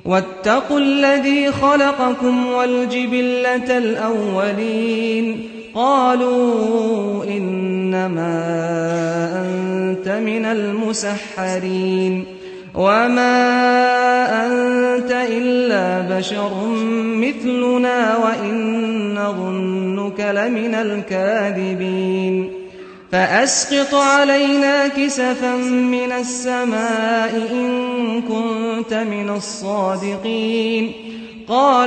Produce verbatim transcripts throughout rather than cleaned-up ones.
واتقوا الذي خلقكم والجبلة الأولين قالوا إنما أنت من المسحرين وما أنت إلا بشر مثلنا وإن نظنك لمن الكاذبين فأسقط علينا كسفا من السماء إن كنت من الصادقين قال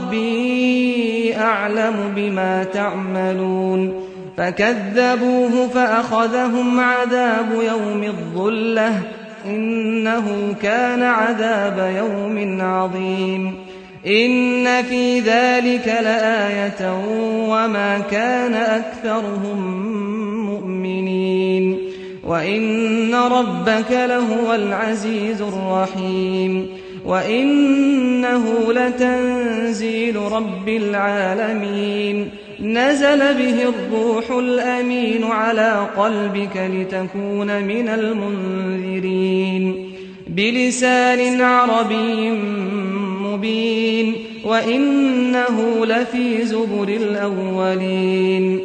ربي أعلم بما تعملون فكذبوه فأخذهم عذاب يوم الظلة إنه كان عذاب يوم عظيم إن في ذلك لآية وما كان أكثرهم مؤمنين وإن ربك لهو العزيز الرحيم وإنه لتنزيل رب العالمين نزل به الروح الأمين على قلبك لتكون من المنذرين بلسان عربي مبين وإنه لفي زبر الأولين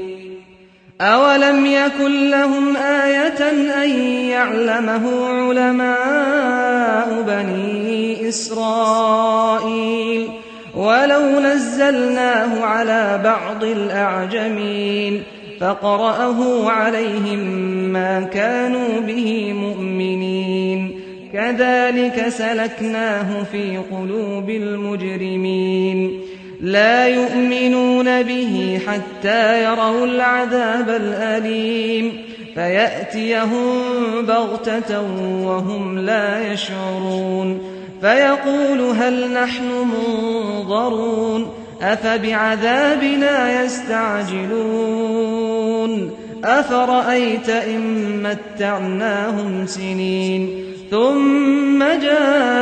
أولم يكن لهم آية أن يعلمه علماء بني إسرائيل ولو نزلناه على بعض الأعجمين فقرأه عليهم ما كانوا به مؤمنين كذلك سلكناه في قلوب المجرمين لا يؤمنون به حتى يروا العذاب الأليم فيأتيهم بغتة وهم لا يشعرون فيقول هل نحن منظرون أفبعذابنا يستعجلون أفرأيت إن متعناهم سنين ثم جاء